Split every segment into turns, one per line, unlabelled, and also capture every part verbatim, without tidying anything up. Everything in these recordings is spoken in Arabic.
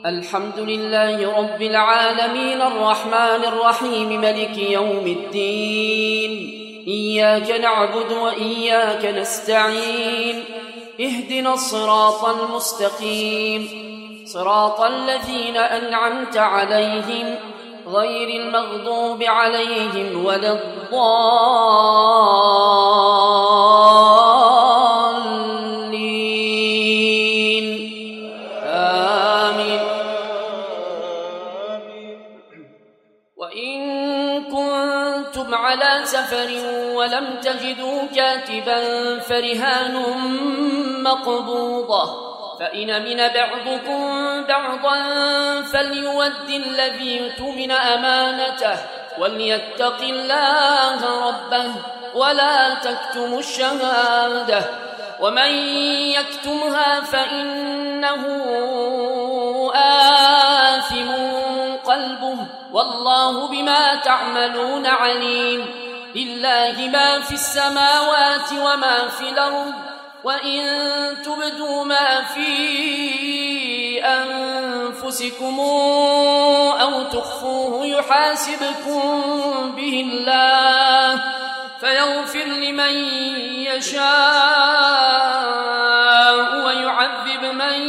الحمد لله رب العالمين الرحمن الرحيم ملك يوم الدين. إياك نعبد وإياك نستعين. اهدنا الصراط المستقيم، صراط الذين أنعمت عليهم غير المغضوب عليهم ولا الضالين. آمين. وإن كنتم على سفر ولم تجدوا كاتبا فرهان مقبوضة، فإن من بعضكم بعضا فليؤد الذي اؤتمن أمانته وليتق الله ربه ولا تكتموا الشهادة، ومن يكتمها فإنه آثم قلبه والله بما تعملون عليم. لله ما في السماوات وما في الأرض، وإن تبدوا ما في أنفسكم أو تخفوه يحاسبكم به الله فيغفر لمن يشاء ويعذب من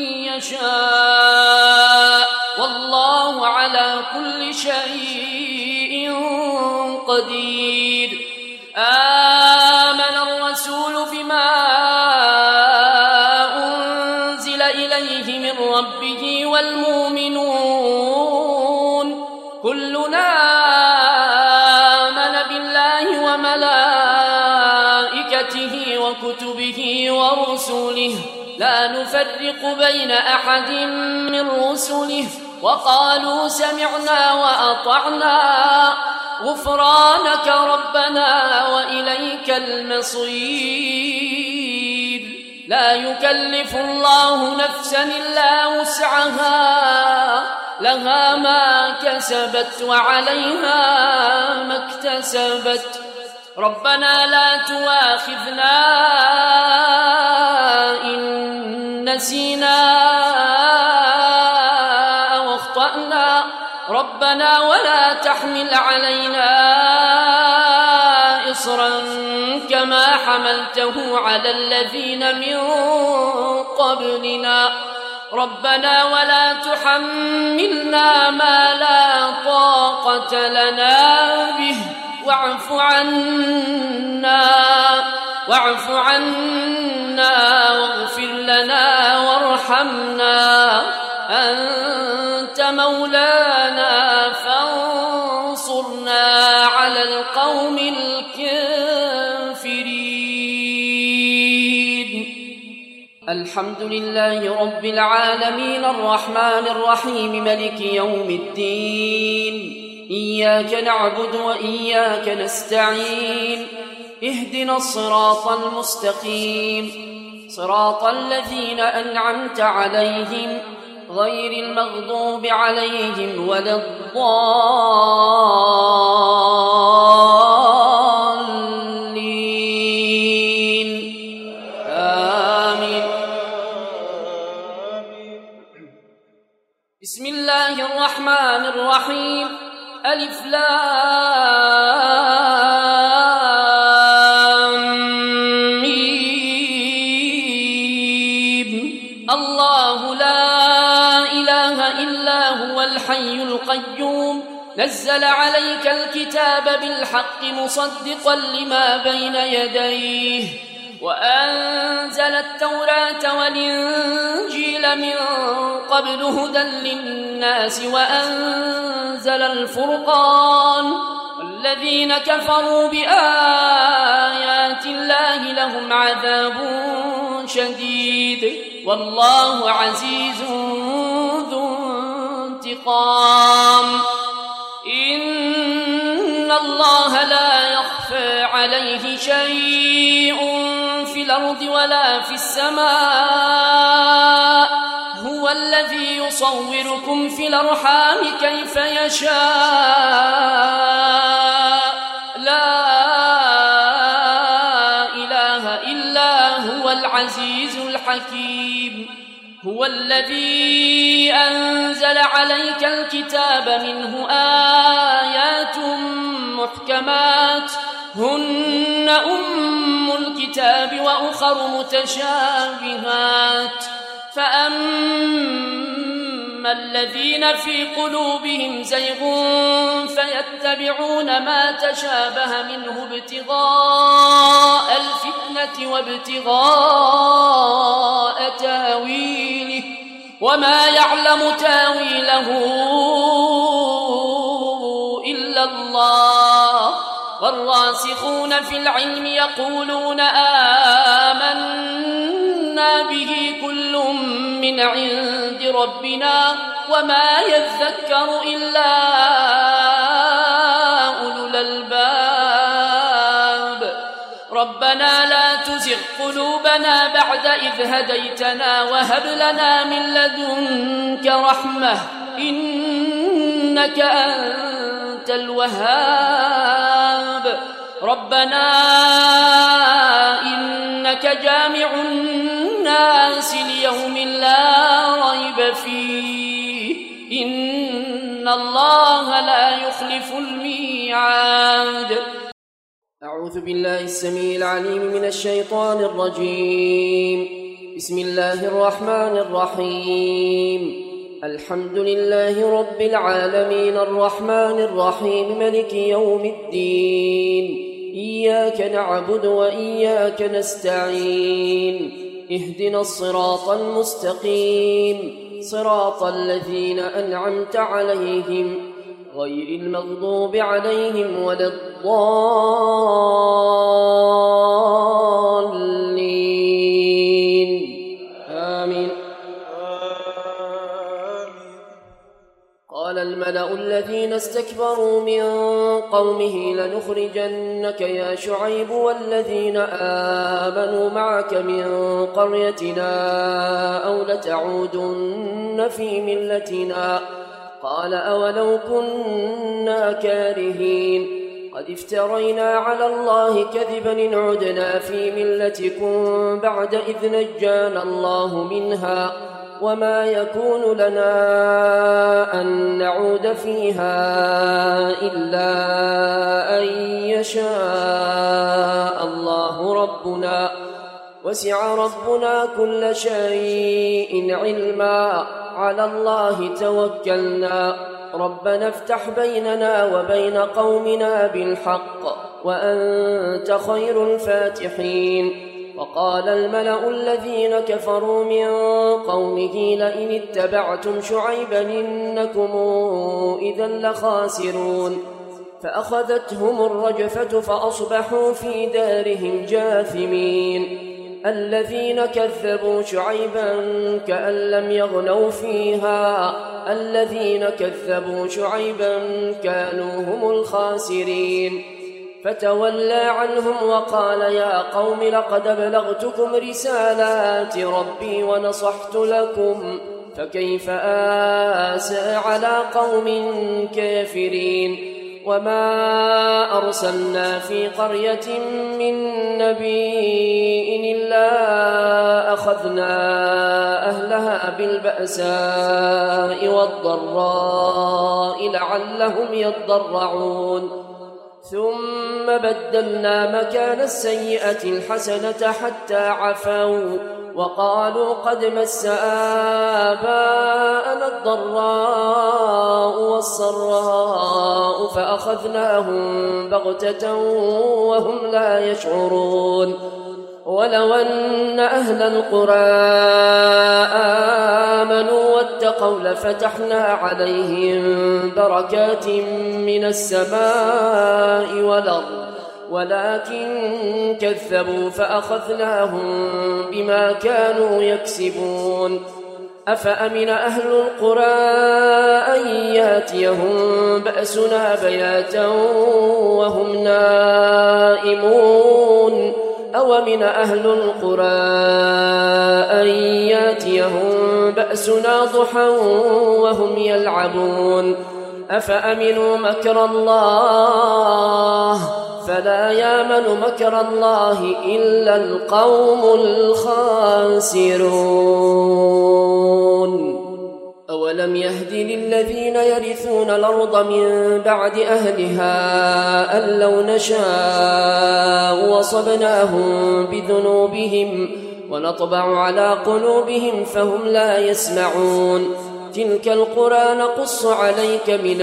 يشاء، والله على كل شيء قدير. آمن الرسول بما أنزل إليه من ربه والمؤمنون كلنا آمن بالله وملائكته وكتبه ورسله لا نفرق بين أحد من رسله وقالوا سمعنا وأطعنا غفرانك ربنا وإليك المصير. لا يكلف الله نفسا إلا وسعها، لها ما كسبت وعليها ما اكتسبت. ربنا لا تؤاخذنا إن نسينا أو أخطأنا، ربنا ولا تحمل علينا إصرا كما حملته على الذين من قبلنا، ربنا ولا تحملنا ما لا طاقة لنا به واعف عنا واعف عنا واغفر لنا وارحمنا أنت مولانا فانصرنا على القوم الكافرين. الحمد لله رب العالمين الرحمن الرحيم ملك يوم الدين. إياك نعبد وإياك نستعين. اهدنا الصراط المستقيم، صراط الذين أنعمت عليهم غير المغضوب عليهم ولا الضالين. آمين. بسم الله الرحمن الرحيم. ألف لام ميم. الله لا إله إلا هو الحي القيوم نزل عليك الكتاب بالحق مصدقا لما بين يديه وأنزل التوراة والإنجيل من قبل هدى للناس وأنزل الفرقان. والذين كفروا بآيات الله لهم عذاب شديد والله عزيز ذو انتقام. إن الله لا يخفى عليه شيء في الأرض ولا في السماء، هو الذي يصوركم في الأرحام كيف يشاء، لا إله إلا هو العزيز الحكيم. هو الذي أنزل عليك الكتاب منه آيات محكمات هن أم الكتاب وأخر متشابهات فأما الذين في قلوبهم زيغ فيتبعون ما تشابه منه ابتغاء الفتنة وابتغاء تاويله وما يعلم تاويله إلا الله والراسخون في العلم يقولون آمنا به كل من عند ربنا وما يذكر إلا أولو الألباب ربنا لا تزغ قلوبنا بعد إذ هديتنا وهب لنا من لدنك رحمة إنك أنت الوهاب ربنا إنك جامع الناس ليوم لا ريب فيه إن الله لا يخلف الميعاد.
أعوذ بالله السميع العليم من الشيطان الرجيم. بسم الله الرحمن الرحيم. الحمد لله رب العالمين الرحمن الرحيم ملك يوم الدين إياك نعبد وإياك نستعين اهدنا الصراط المستقيم صراط الذين أنعمت عليهم غير المغضوب عليهم ولا الضالين آمين. قال الملأ الذين استكبروا من قومه لنخرجنك يا شعيب والذين آمنوا معك من قريتنا أو لتعودن في ملتنا قال أولو كنا كارهين قد افترينا على الله كذبا إن عدنا في ملتكم بعد إذ نجانا الله منها وما يكون لنا أن نعود فيها إلا أن يشاء الله ربنا وسع ربنا كل شيء علما على الله توكلنا ربنا افتح بيننا وبين قومنا بالحق وأنت خير الفاتحين. وقال الملأ الذين كفروا من قومه لئن اتبعتم شعيبا إنكم إذا لخاسرون فأخذتهم الرجفة فأصبحوا في دارهم جاثمين. الذين كذبوا شعيبا كأن لم يغنوا فيها الذين كذبوا شعيبا كانوا هم الخاسرين فتولى عنهم وقال يا قوم لقد أبلغتكم رسالات ربي ونصحت لكم فكيف آسى على قوم كافرين. وما أرسلنا في قرية من نبي إلا أخذنا أهلها بالبأساء والضراء لعلهم يضرعون ثم بدلنا مكان السيئة الحسنة حتى عفوا وقالوا قد مس آباءنا الضراء والسراء فأخذناهم بغتة وهم لا يشعرون. ولو أن أهل القرى آمنوا واتقوا لفتحنا عليهم بركات من السماء والأرض ولكن كذبوا فأخذناهم بما كانوا يكسبون. أفأمن أهل القرى أن ياتيهم بأسنا بياتا وهم نائمون أومن أهل القرى أن ياتيهم بأسنا ضحى وهم يلعبون أفأمنوا مكر الله فلا يامن مكر الله إلا القوم الخاسرون. أولم يهد للذين يرثون الأرض من بعد أهلها أن لو نشاء وصبناهم بذنوبهم ونطبع على قلوبهم فهم لا يسمعون تلك القرى نقص عليك من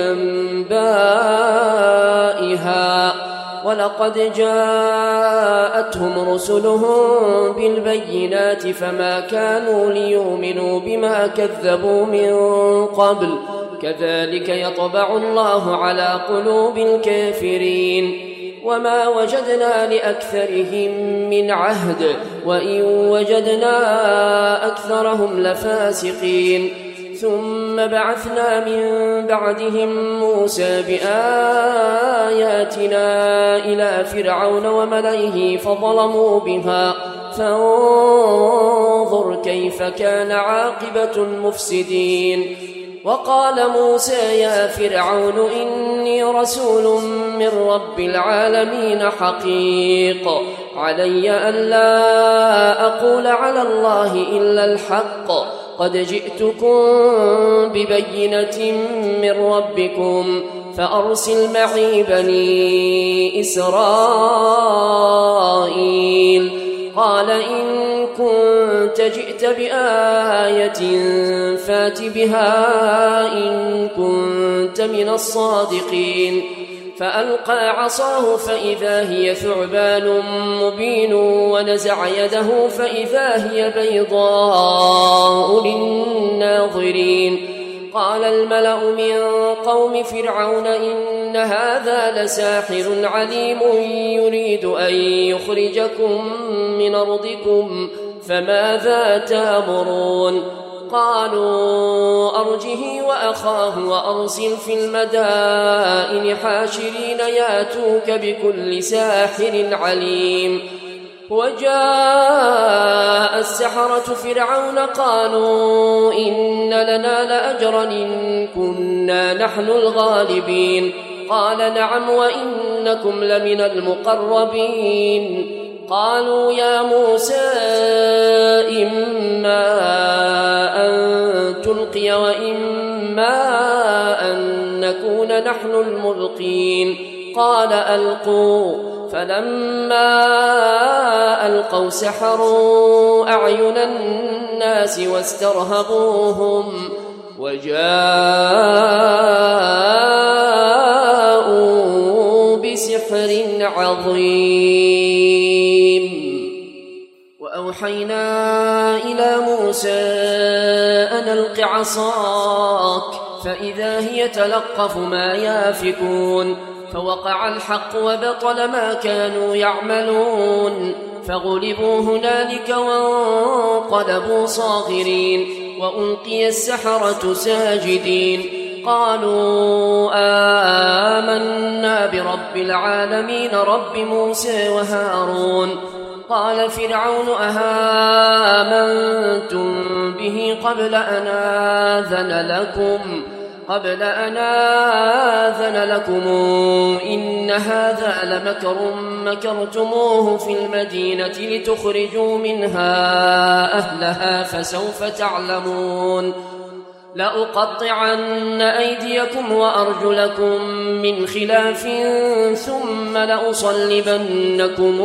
أنبائها ولقد جاءتهم رسلهم بالبينات فما كانوا ليؤمنوا بما كذبوا من قبل كذلك يطبع الله على قلوب الكافرين وما وجدنا لأكثرهم من عهد وإن وجدنا أكثرهم لفاسقين ثم بعثنا من بعدهم موسى بآياتنا إلى فرعون وملئه فظلموا بها فانظر كيف كان عاقبة المفسدين وقال موسى يا فرعون إني رسول من رب العالمين حقيق علي ألا أقول على الله إلا الحق قد جئتكم ببينة من ربكم فأرسل معي بني إسرائيل قال إن كنت جئت بآية فات بها إن كنت من الصادقين فألقى عصاه فإذا هي ثعبان مبين ونزع يده فإذا هي بيضاء للناظرين قال الملأ من قوم فرعون إن هذا لساحر عليم يريد أن يخرجكم من أرضكم فماذا تأمرون قالوا أرجه وأخاه وأرسل في المدائن حاشرين ياتوك بكل ساحر عليم وجاء السحرة فرعون قالوا إن لنا لأجرا إن كنا نحن الغالبين قال نعم وإنكم لمن المقربين قالوا يا موسى إما أن تلقي وإما أن نكون نحن الملقين قال ألقوا فلما ألقوا سحروا أعين الناس واسترهبوهم وجاءوا بسحر عظيم وأوحينا إلى موسى أن ألق عصاك فإذا هي تلقف ما يافكون فوقع الحق وبطل ما كانوا يعملون فغلبوا هنالك وانقلبوا صاغرين وألقي السحرة ساجدين قالوا آمنا برب العالمين رب موسى وهارون قال فرعون أهامنتم به قبل أن آذن لكم قبل أن آذن لكم إن هذا لمكر مكرتموه في المدينة لتخرجوا منها أهلها فسوف تعلمون لأقطعن أيديكم وأرجلكم من خلاف ثم لأصلبنكم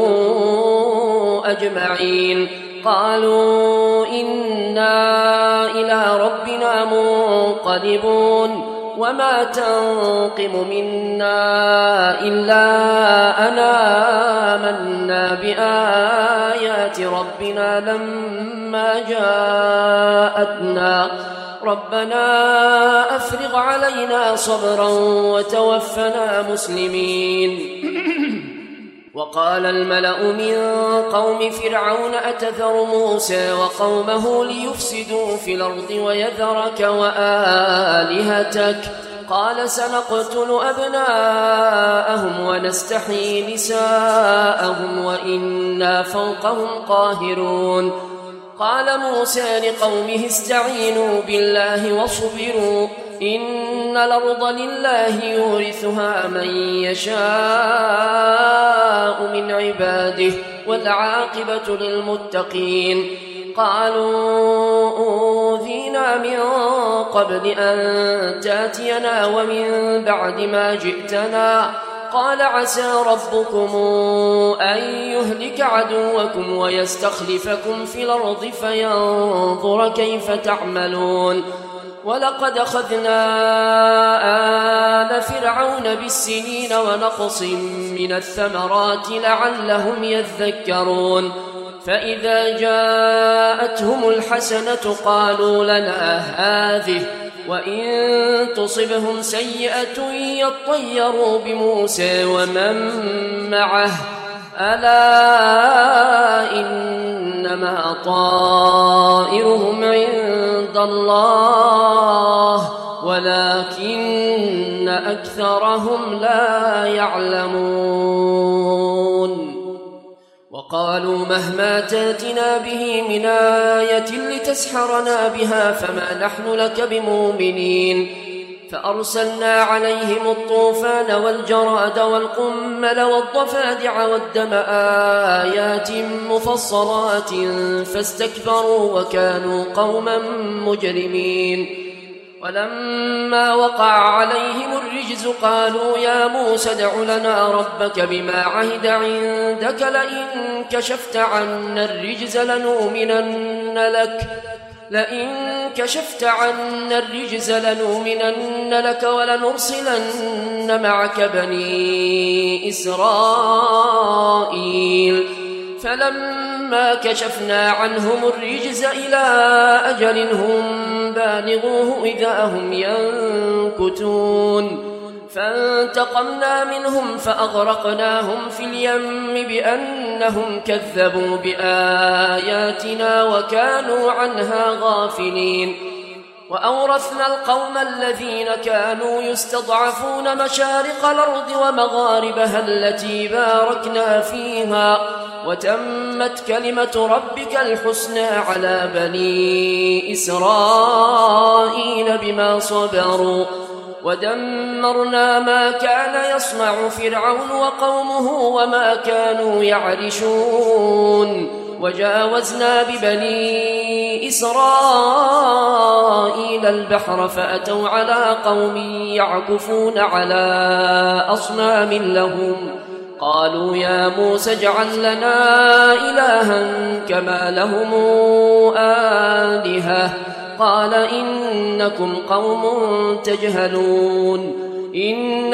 أجمعين قالوا إنا إلى ربنا منقلبون وما تنقم منا إلا أن آمنا بآيات ربنا لما جاءتنا ربنا أفرغ علينا صبرا وتوفنا مسلمين وقال الملأ من قوم فرعون أتذر موسى وقومه ليفسدوا في الأرض ويذرك وآلهتك قال سنقتل أبناءهم ونستحيي نساءهم وإنا فوقهم قاهرون قال موسى لقومه استعينوا بالله واصبروا إن الأرض لله يورثها من يشاء من عباده والعاقبة للمتقين قالوا أوذينا من قبل أن تاتينا ومن بعد ما جئتنا قال عسى ربكم أن يهلك عدوكم ويستخلفكم في الأرض فينظر كيف تعملون ولقد أخذنا آل فرعون بالسنين ونقص من الثمرات لعلهم يذكرون فإذا جاءتهم الحسنة قالوا لنا هذه وإن تصبهم سيئة يطيروا بموسى ومن معه ألا إنما طائرهم عند الله ولكن أكثرهم لا يعلمون وقالوا مهما تاتنا به من آية لتسحرنا بها فما نحن لك بمؤمنين فأرسلنا عليهم الطوفان والجراد والقمل والضفادع والدم آيات مفصلات فاستكبروا وكانوا قوما مجرمين ولما وقع عليهم الرجز قالوا يا موسى ادع لنا ربك بما عهد عندك لئن كشفت عنا الرجز لنؤمنن لك لئن كشفت عنا الرجز لنؤمنن لك ولنرسلن معك بني إسرائيل فلما كشفنا عنهم الرجز إلى أجل هم بالغوه إذا هم ينكتون فانتقمنا منهم فأغرقناهم في اليم بأنهم كذبوا بآياتنا وكانوا عنها غافلين وأورثنا القوم الذين كانوا يستضعفون مشارق الأرض ومغاربها التي باركنا فيها وتمت كلمة ربك الحسنى على بني إسرائيل بما صبروا ودمرنا ما كان يصنع فرعون وقومه وما كانوا يعرشون وجاوزنا ببني إسرائيل البحر فأتوا على قوم يعكفون على أصنام لهم قالوا يا موسى اجعل لنا إلها كما لهم آلهة قال إنكم قوم تجهلون إن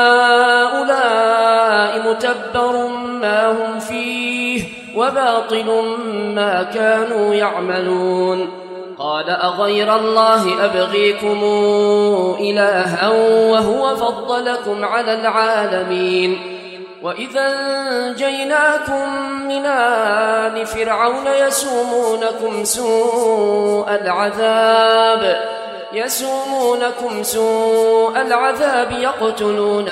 هؤلاء متبر ما هم فيه وباطل ما كانوا يعملون قال أغير الله أبغيكم إلها وهو فضلكم على العالمين وإذا أنجيناكم من آل فرعون يسومونكم سوء العذاب يسومونكم سوء العذاب يقتلون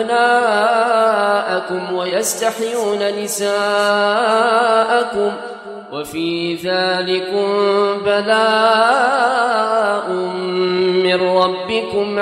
أبناءكم ويستحيون نساءكم وفي ذلكم بلاء من ربكم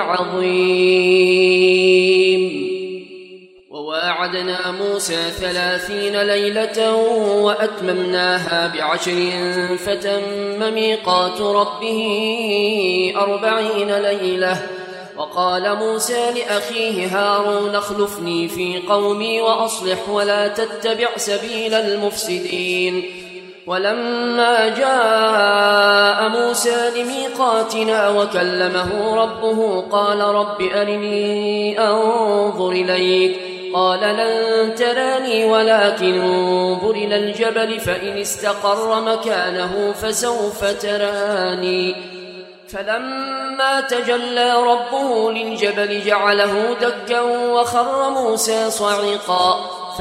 عظيم وواعدنا موسى ثلاثين ليلة وأتممناها بعشر فتم ميقات ربه أربعين ليلة وقال موسى لأخيه هارون اخلفني في قومي وأصلح ولا تتبع سبيل المفسدين ولما جاء موسى لميقاتنا وكلمه ربه قال رب أرني أنظر إليك قال لن تراني ولكن انظر إلى الجبل فإن استقر مكانه فسوف تراني فلما تجلى ربه للجبل جعله دكا وخر موسى صعقا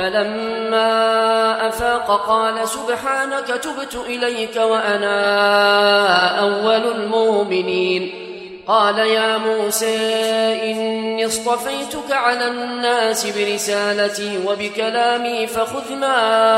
فلما أفاق قال سبحانك تبت إليك وأنا أول المؤمنين قال يا موسى إني اصطفيتك على الناس برسالتي وبكلامي فخذ ما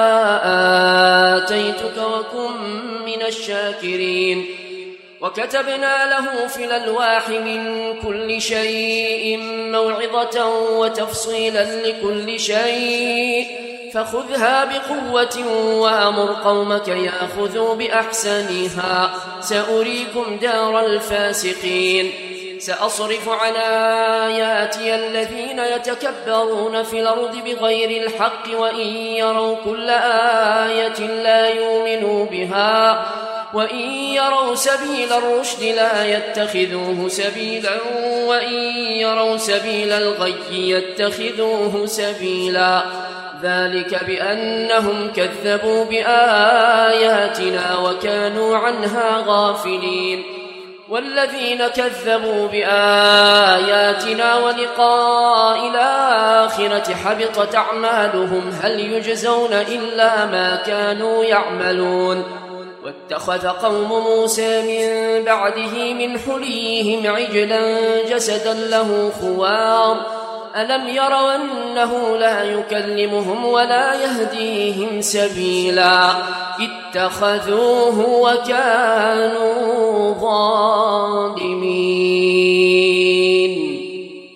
آتيتك وكن من الشاكرين وكتبنا له في الألواح من كل شيء موعظة وتفصيلا لكل شيء فخذها بقوة وأمر قومك يأخذوا بأحسنها سأريكم دار الفاسقين سأصرف عن آياتي الذين يتكبرون في الأرض بغير الحق وإن يروا كل آية لا يؤمنوا بها وإن يروا سبيل الرشد لا يتخذوه سبيلا وإن يروا سبيل الغي يتخذوه سبيلا ذلك بأنهم كذبوا بآياتنا وكانوا عنها غافلين والذين كذبوا بآياتنا ولقاء الآخرة حبطت أعمالهم هل يجزون إلا ما كانوا يعملون واتخذ قوم موسى من بعده من حليهم عجلا جسدا له خوار ألم يروا أنه لا يكلمهم ولا يهديهم سبيلا اتخذوه وكانوا ظالمين